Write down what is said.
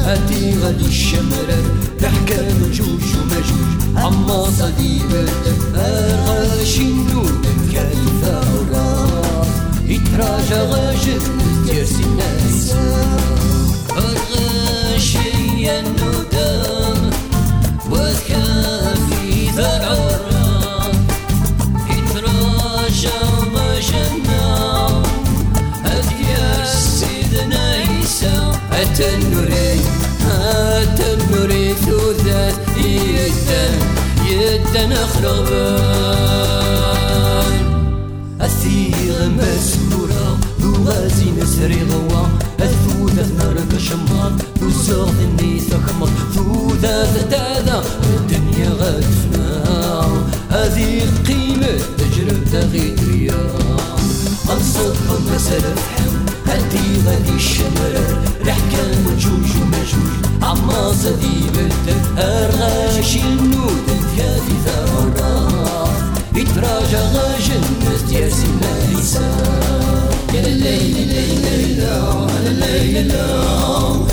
هاتي غادي الشمرر تحكى مجوج ومجوج عما صدي بدر غاشي النود كالثا وراء يتراجع غاشد تيرسي الناس غاشي النودم وكافي ذا العراء يتراجع مجنة هدي سيدنا عيسى التنوري ثوثات يدن خربان الثيغ مسورة ذو غازي نسري ضوا الثوثات نارك شمار ذو زغ النيث خمر ثوثات تاذا الدنيا غادفنا هذه قيمة تجرب تغيد رياض أنصدهم مسألة فحم هاتي غادي الشمرر رحكة مجوج ومجوج عما صدي بدر أرغاشي النود كافي ثورة يتراجع غاجن تيرسي النايسة يا الليل الليل الليل الليل